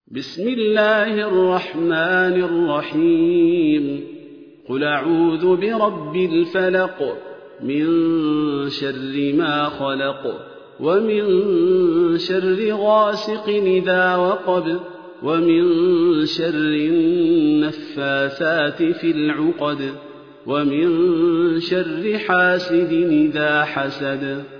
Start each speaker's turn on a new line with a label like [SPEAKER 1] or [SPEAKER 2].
[SPEAKER 1] بسم الله الرحمن الرحيم قل أعوذ برب الفلق من شر ما خلق ومن شر غاسق إذا وقب ومن شر النفاثات في العقد ومن شر حاسد إذا حسد